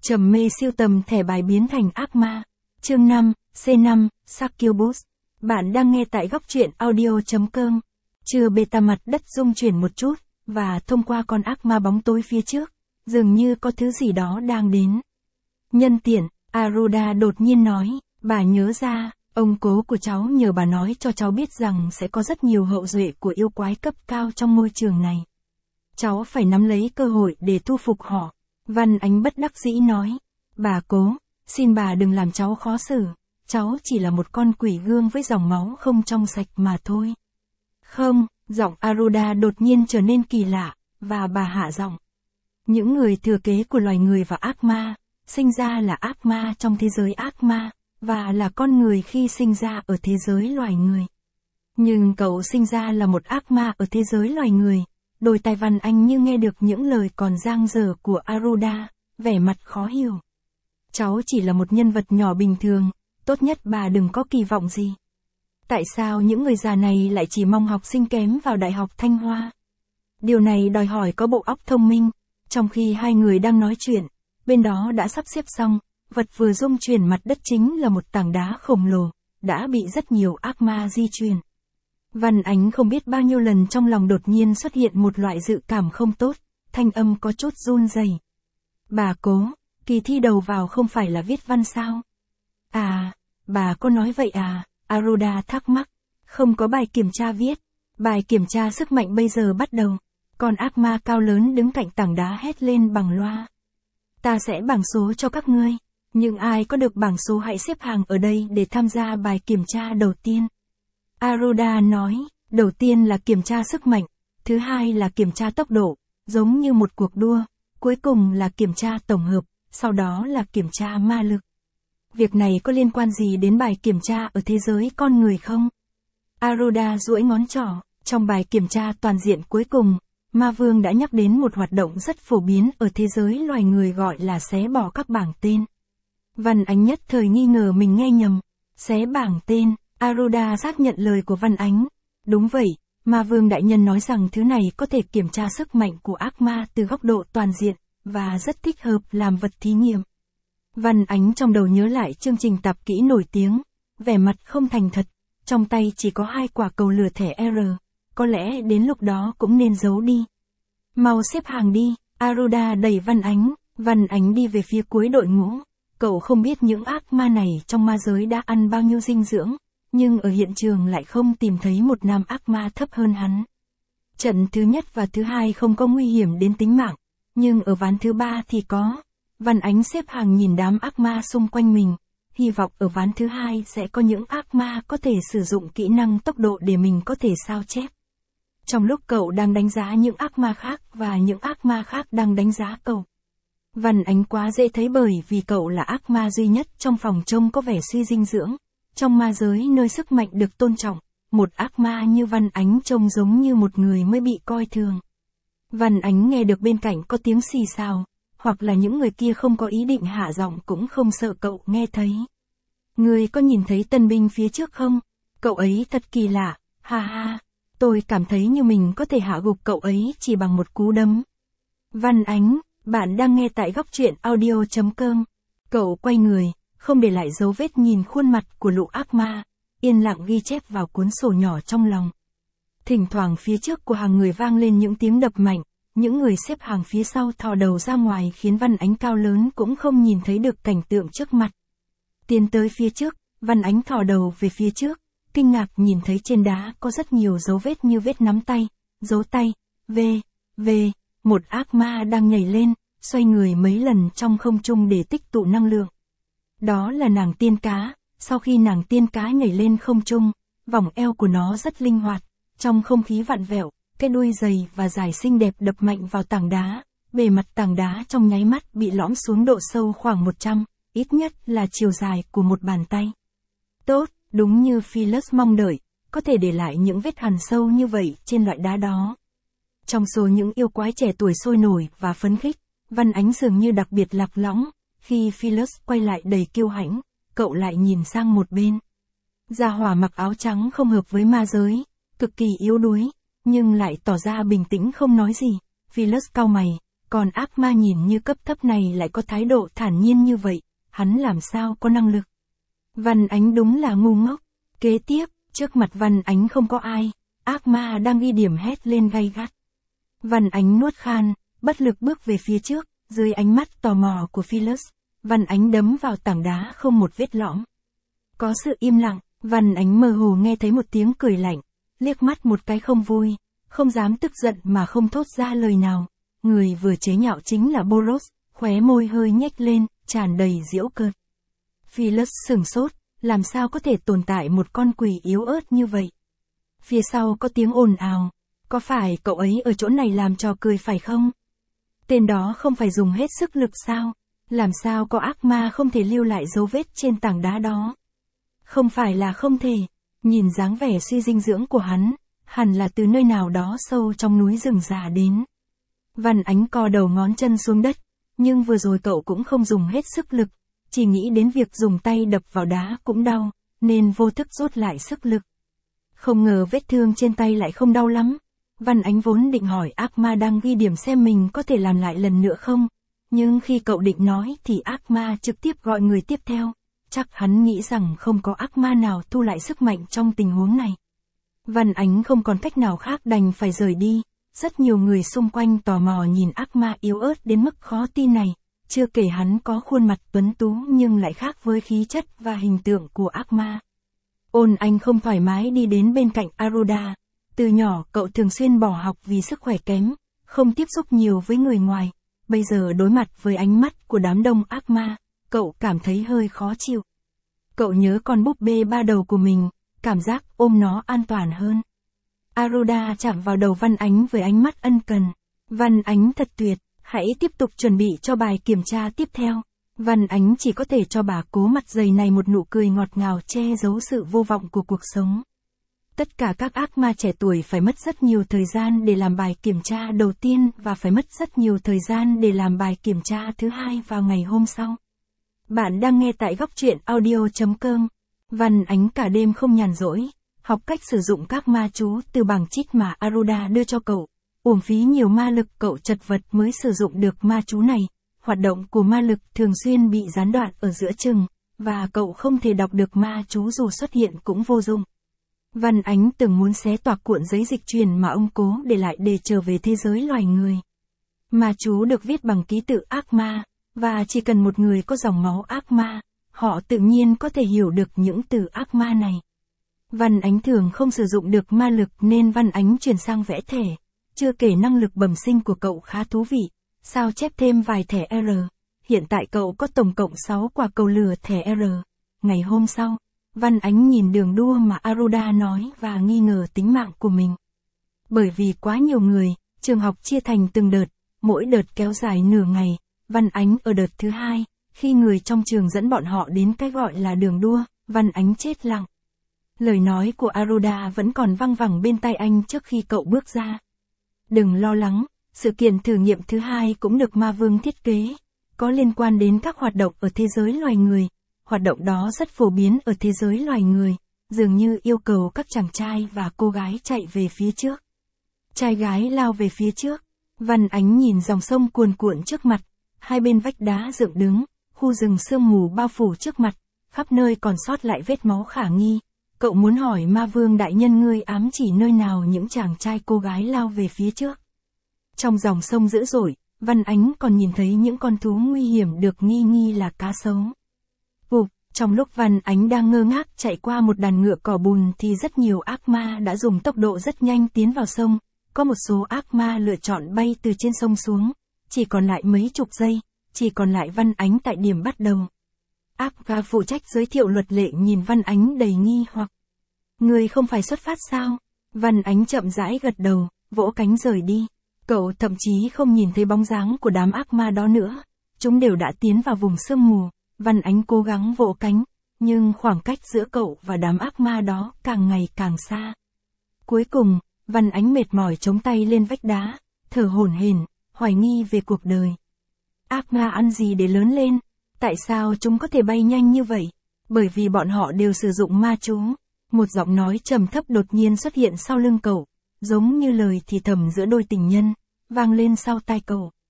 Trầm mê siêu tầm thẻ bài biến thành ác ma. Chương 5, C5, Succubus. Bạn đang nghe tại góc truyện audio.com. Chưa beta mặt đất rung chuyển một chút, và thông qua con ác ma bóng tối phía trước, dường như có thứ gì đó đang đến. Nhân tiện, Aruda đột nhiên nói, bà nhớ ra, ông cố của cháu nhờ bà nói cho cháu biết rằng sẽ có rất nhiều hậu duệ của yêu quái cấp cao trong môi trường này. Cháu phải nắm lấy cơ hội để thu phục họ. Văn Ánh bất đắc dĩ nói, bà cố, xin bà đừng làm cháu khó xử, cháu chỉ là một con quỷ gương với dòng máu không trong sạch mà thôi. Không, giọng Aruda đột nhiên trở nên kỳ lạ, và bà hạ giọng. Những người thừa kế của loài người và ác ma, sinh ra là ác ma trong thế giới ác ma, và là con người khi sinh ra ở thế giới loài người. Nhưng cậu sinh ra là một ác ma ở thế giới loài người. Đôi tai Văn Anh như nghe được những lời còn dang dở của Aruda, vẻ mặt khó hiểu. Cháu chỉ là một nhân vật nhỏ bình thường, tốt nhất bà đừng có kỳ vọng gì. Tại sao những người già này lại chỉ mong học sinh kém vào Đại học Thanh Hoa? Điều này đòi hỏi có bộ óc thông minh. Trong khi hai người đang nói chuyện, bên đó đã sắp xếp xong, vật vừa rung chuyển mặt đất chính là một tảng đá khổng lồ, đã bị rất nhiều ác ma di chuyển. Văn Ánh không biết bao nhiêu lần trong lòng đột nhiên xuất hiện một loại dự cảm không tốt, thanh âm có chút run rẩy. Bà cố, kỳ thi đầu vào không phải là viết văn sao? À, bà có nói vậy à? Aruda thắc mắc. Không có bài kiểm tra viết. Bài kiểm tra sức mạnh bây giờ bắt đầu. Con ác ma cao lớn đứng cạnh tảng đá hét lên bằng loa. Ta sẽ bảng số cho các ngươi. Nhưng ai có được bảng số hãy xếp hàng ở đây để tham gia bài kiểm tra đầu tiên. Aruda nói, đầu tiên là kiểm tra sức mạnh, thứ hai là kiểm tra tốc độ, giống như một cuộc đua, cuối cùng là kiểm tra tổng hợp, sau đó là kiểm tra ma lực. Việc này có liên quan gì đến bài kiểm tra ở thế giới con người không? Aruda duỗi ngón trỏ, trong bài kiểm tra toàn diện cuối cùng, Ma Vương đã nhắc đến một hoạt động rất phổ biến ở thế giới loài người gọi là xé bỏ các bảng tên. Văn Ánh nhất thời nghi ngờ mình nghe nhầm, xé bảng tên. Aruda xác nhận lời của Văn Ánh. Đúng vậy, Ma Vương đại nhân nói rằng thứ này có thể kiểm tra sức mạnh của ác ma từ góc độ toàn diện, và rất thích hợp làm vật thí nghiệm. Văn Ánh trong đầu nhớ lại chương trình tạp kỹ nổi tiếng, vẻ mặt không thành thật, trong tay chỉ có 2 quả cầu lửa thẻ R, có lẽ đến lúc đó cũng nên giấu đi. Mau xếp hàng đi, Aruda đẩy Văn Ánh đi về phía cuối đội ngũ. Cậu không biết những ác ma này trong ma giới đã ăn bao nhiêu dinh dưỡng, nhưng ở hiện trường lại không tìm thấy một nam ác ma thấp hơn hắn. Trận thứ nhất và thứ hai không có nguy hiểm đến tính mạng, nhưng ở ván thứ 3 thì có. Văn Ánh xếp hàng nhìn đám ác ma xung quanh mình, hy vọng ở ván thứ 2 sẽ có những ác ma có thể sử dụng kỹ năng tốc độ để mình có thể sao chép. Trong lúc cậu đang đánh giá những ác ma khác và những ác ma khác đang đánh giá cậu. Văn Ánh quá dễ thấy bởi vì cậu là ác ma duy nhất trong phòng trông có vẻ suy dinh dưỡng. Trong ma giới nơi sức mạnh được tôn trọng, một ác ma như Văn Ánh trông giống như một người mới bị coi thường. Văn Ánh nghe được bên cạnh có tiếng xì xào, hoặc là những người kia không có ý định hạ giọng cũng không sợ cậu nghe thấy. Ngươi có nhìn thấy tân binh phía trước không? Cậu ấy thật kỳ lạ, ha ha, tôi cảm thấy như mình có thể hạ gục cậu ấy chỉ bằng một cú đấm. Văn Ánh, bạn đang nghe tại góc truyện audio.com. Cậu quay người, không để lại dấu vết nhìn khuôn mặt của lũ ác ma, yên lặng ghi chép vào cuốn sổ nhỏ trong lòng. Thỉnh thoảng phía trước của hàng người vang lên những tiếng đập mạnh, những người xếp hàng phía sau thò đầu ra ngoài khiến Văn Ánh cao lớn cũng không nhìn thấy được cảnh tượng trước mặt. Tiến tới phía trước, Văn Ánh thò đầu về phía trước, kinh ngạc nhìn thấy trên đá có rất nhiều dấu vết như vết nắm tay, dấu tay, một ác ma đang nhảy lên, xoay người mấy lần trong không trung để tích tụ năng lượng. Đó là nàng tiên cá, sau khi nàng tiên cá nhảy lên không trung, vòng eo của nó rất linh hoạt, trong không khí vặn vẹo, cái đuôi dày và dài xinh đẹp đập mạnh vào tảng đá, bề mặt tảng đá trong nháy mắt bị lõm xuống độ sâu khoảng 100, ít nhất là chiều dài của một bàn tay. Tốt, đúng như Phyllis mong đợi, có thể để lại những vết hằn sâu như vậy trên loại đá đó. Trong số những yêu quái trẻ tuổi sôi nổi và phấn khích, Văn Ánh dường như đặc biệt lạc lõng. Khi Phyllis quay lại đầy kiêu hãnh, cậu lại nhìn sang một bên. Gia hỏa mặc áo trắng không hợp với ma giới, cực kỳ yếu đuối, nhưng lại tỏ ra bình tĩnh không nói gì. Phyllis cau mày, Còn ác ma nhìn như cấp thấp này lại có thái độ thản nhiên như vậy, hắn làm sao có năng lực. Văn Ánh đúng là ngu ngốc. Kế tiếp, trước mặt Văn Ánh không có ai, ác ma đang ghi điểm hét lên gay gắt. Văn Ánh nuốt khan, bất lực bước về phía trước, dưới ánh mắt tò mò của Phyllis, Văn Ánh đấm vào tảng đá không một vết lõm. Có sự im lặng, Văn Ánh mơ hồ nghe thấy một tiếng cười lạnh, liếc mắt một cái không vui, không dám tức giận mà không thốt ra lời nào. Người vừa chế nhạo chính là Boros, khóe môi hơi nhếch lên, tràn đầy giễu cợt. Phyllis sửng sốt, làm sao có thể tồn tại một con quỷ yếu ớt như vậy? Phía sau có tiếng ồn ào, có phải cậu ấy ở chỗ này làm trò cười phải không? Tên đó không phải dùng hết sức lực sao? Làm sao có ác ma không thể lưu lại dấu vết trên tảng đá đó? Không phải là không thể, nhìn dáng vẻ suy dinh dưỡng của hắn, hẳn là từ nơi nào đó sâu trong núi rừng già đến. Văn Ánh co đầu ngón chân xuống đất, nhưng vừa rồi cậu cũng không dùng hết sức lực, chỉ nghĩ đến việc dùng tay đập vào đá cũng đau, nên vô thức rút lại sức lực. Không ngờ vết thương trên tay lại không đau lắm. Văn Ánh vốn định hỏi ác ma đang ghi điểm xem mình có thể làm lại lần nữa không, nhưng khi cậu định nói thì ác ma trực tiếp gọi người tiếp theo. Chắc hắn nghĩ rằng không có ác ma nào thu lại sức mạnh trong tình huống này. Văn Ánh không còn cách nào khác đành phải rời đi. Rất nhiều người xung quanh tò mò nhìn ác ma yếu ớt đến mức khó tin này, chưa kể hắn có khuôn mặt tuấn tú nhưng lại khác với khí chất và hình tượng của ác ma. Ôn Anh không thoải mái đi đến bên cạnh Aruda. Từ nhỏ cậu thường xuyên bỏ học vì sức khỏe kém, không tiếp xúc nhiều với người ngoài. Bây giờ đối mặt với ánh mắt của đám đông ác ma, cậu cảm thấy hơi khó chịu. Cậu nhớ con búp bê ba đầu của mình, cảm giác ôm nó an toàn hơn. Aruda chạm vào đầu Văn Ánh với ánh mắt ân cần. Văn Ánh thật tuyệt, hãy tiếp tục chuẩn bị cho bài kiểm tra tiếp theo. Văn Ánh chỉ có thể cho bà cố mặt dày này một nụ cười ngọt ngào che giấu sự vô vọng của cuộc sống. Tất cả các ác ma trẻ tuổi phải mất rất nhiều thời gian để làm bài kiểm tra đầu tiên và phải mất rất nhiều thời gian để làm bài kiểm tra thứ hai vào ngày hôm sau. Bạn đang nghe tại góc truyện audio.com. Văn Ánh cả đêm không nhàn rỗi, học cách sử dụng các ma chú từ bảng cheat mà Aruda đưa cho cậu. Uổng phí nhiều ma lực cậu chật vật mới sử dụng được ma chú này. Hoạt động của ma lực thường xuyên bị gián đoạn ở giữa chừng, và cậu không thể đọc được ma chú dù xuất hiện cũng vô dụng. Văn Ánh từng muốn xé toạc cuộn giấy dịch truyền mà ông cố để lại để trở về thế giới loài người. Ma chú được viết bằng ký tự ác ma, và chỉ cần một người có dòng máu ác ma, họ tự nhiên có thể hiểu được những từ ác ma này. Văn Ánh thường không sử dụng được ma lực nên Văn Ánh chuyển sang vẽ thẻ. Chưa kể năng lực bẩm sinh của cậu khá thú vị, sao chép thêm vài thẻ R. Hiện tại cậu có tổng cộng 6 quả cầu lửa thẻ R. Ngày hôm sau, Văn Ánh nhìn đường đua mà Aruda nói và nghi ngờ tính mạng của mình. Bởi vì quá nhiều người, trường học chia thành từng đợt, mỗi đợt kéo dài nửa ngày. Văn Ánh ở đợt thứ 2, khi người trong trường dẫn bọn họ đến cái gọi là đường đua, Văn Ánh chết lặng. Lời nói của Aruda vẫn còn văng vẳng bên tai anh trước khi cậu bước ra. Đừng lo lắng, sự kiện thử nghiệm thứ 2 cũng được Ma Vương thiết kế, có liên quan đến các hoạt động ở thế giới loài người. Hoạt động đó rất phổ biến ở thế giới loài người, dường như yêu cầu các chàng trai và cô gái chạy về phía trước. Trai gái lao về phía trước. Văn Ánh nhìn dòng sông cuồn cuộn trước mặt, hai bên vách đá dựng đứng, khu rừng sương mù bao phủ trước mặt, khắp nơi còn sót lại vết máu khả nghi. Cậu muốn hỏi Ma Vương đại nhân ngươi ám chỉ nơi nào những chàng trai cô gái lao về phía trước. Trong dòng sông dữ dội, Văn Ánh còn nhìn thấy những con thú nguy hiểm được nghi là cá sấu. Trong lúc Văn Ánh đang ngơ ngác chạy qua một đàn ngựa cỏ bùn thì rất nhiều ác ma đã dùng tốc độ rất nhanh tiến vào sông. Có một số ác ma lựa chọn bay từ trên sông xuống. Chỉ còn lại mấy chục giây, chỉ còn lại Văn Ánh tại điểm bắt đầu. Ác ma phụ trách giới thiệu luật lệ nhìn Văn Ánh đầy nghi hoặc. Người không phải xuất phát sao? Văn Ánh chậm rãi gật đầu, vỗ cánh rời đi. Cậu thậm chí không nhìn thấy bóng dáng của đám ác ma đó nữa. Chúng đều đã tiến vào vùng sương mù. Văn Ánh cố gắng vỗ cánh, nhưng khoảng cách giữa cậu và đám ác ma đó càng ngày càng xa. Cuối cùng, Văn Ánh mệt mỏi chống tay lên vách đá, thở hổn hển, hoài nghi về cuộc đời. Ác ma ăn gì để lớn lên? Tại sao chúng có thể bay nhanh như vậy? Bởi vì bọn họ đều sử dụng ma chú. Một giọng nói trầm thấp đột nhiên xuất hiện sau lưng cậu, giống như lời thì thầm giữa đôi tình nhân, vang lên sau tai cậu.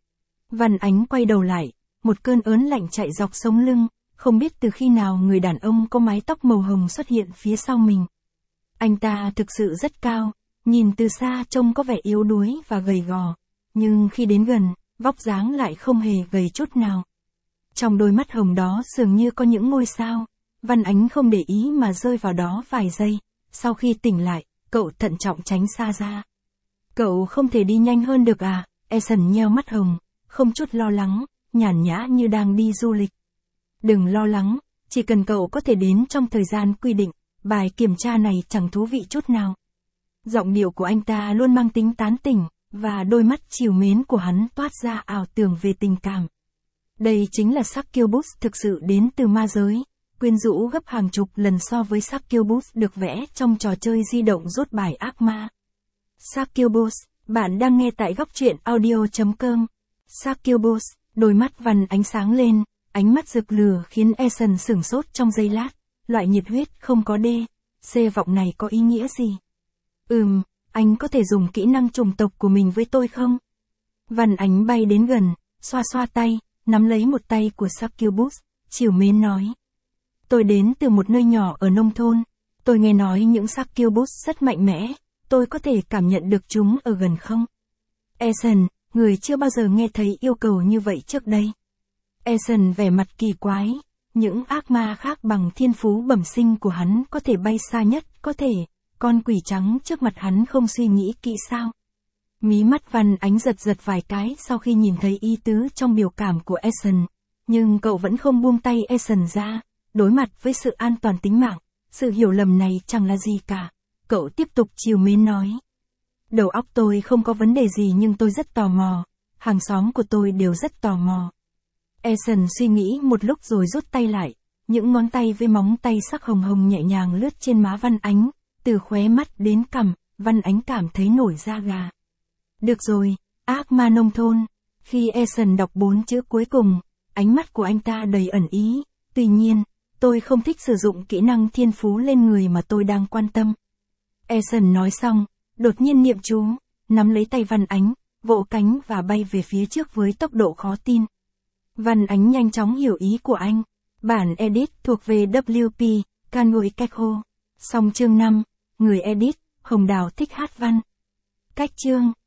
Văn Ánh quay đầu lại, một cơn ớn lạnh chạy dọc sống lưng, không biết từ khi nào người đàn ông có mái tóc màu hồng xuất hiện phía sau mình. Anh ta thực sự rất cao, nhìn từ xa trông có vẻ yếu đuối và gầy gò, nhưng khi đến gần, vóc dáng lại không hề gầy chút nào. Trong đôi mắt hồng đó dường như có những ngôi sao, Văn Ánh không để ý mà rơi vào đó vài giây, sau khi tỉnh lại, cậu thận trọng tránh xa ra. Cậu không thể đi nhanh hơn được à? Eason nheo mắt hồng, không chút lo lắng, nhàn nhã như đang đi du lịch. Đừng lo lắng, chỉ cần cậu có thể đến trong thời gian quy định, bài kiểm tra này chẳng thú vị chút nào. Giọng điệu của anh ta luôn mang tính tán tỉnh, và đôi mắt trìu mến của hắn toát ra ảo tưởng về tình cảm. Đây chính là Succubus thực sự đến từ ma giới, quyến rũ gấp hàng chục lần so với Succubus được vẽ trong trò chơi di động rút bài ác ma. Succubus, bạn đang nghe tại góc truyện audio.com. Succubus, đôi mắt Văn Ánh sáng lên, ánh mắt rực lửa khiến Eason sửng sốt trong giây lát. Loại nhiệt huyết không có C vọng này có ý nghĩa gì? Anh có thể dùng kỹ năng chủng tộc của mình với tôi không? Văn Ánh bay đến gần, xoa xoa tay, nắm lấy một tay của Succubus, trìu mến nói. Tôi đến từ một nơi nhỏ ở nông thôn, tôi nghe nói những Succubus rất mạnh mẽ, tôi có thể cảm nhận được chúng ở gần không? Eason, người chưa bao giờ nghe thấy yêu cầu như vậy trước đây. Eason vẻ mặt kỳ quái, những ác ma khác bằng thiên phú bẩm sinh của hắn có thể bay xa nhất, có thể, con quỷ trắng trước mặt hắn không suy nghĩ kỹ sao? Mí mắt Văn Ánh giật giật vài cái sau khi nhìn thấy ý tứ trong biểu cảm của Eason, nhưng cậu vẫn không buông tay Eason ra, đối mặt với sự an toàn tính mạng, sự hiểu lầm này chẳng là gì cả. Cậu tiếp tục trìu mến nói. Đầu óc tôi không có vấn đề gì nhưng tôi rất tò mò, hàng xóm của tôi đều rất tò mò. Eason suy nghĩ một lúc rồi rút tay lại, những ngón tay với móng tay sắc hồng hồng nhẹ nhàng lướt trên má Văn Ánh, từ khóe mắt đến cằm, Văn Ánh cảm thấy nổi da gà. Được rồi, ác ma nông thôn. Khi Eason đọc 4 chữ cuối cùng, ánh mắt của anh ta đầy ẩn ý, tuy nhiên, tôi không thích sử dụng kỹ năng thiên phú lên người mà tôi đang quan tâm. Eason nói xong, đột nhiên niệm chú, nắm lấy tay Văn Ánh, vỗ cánh và bay về phía trước với tốc độ khó tin. Văn Ánh nhanh chóng hiểu ý của anh. Bản edit thuộc về WP, Kanui Kekho. Xong chương 5, người edit, Hồng Đào thích hát văn. Cách chương.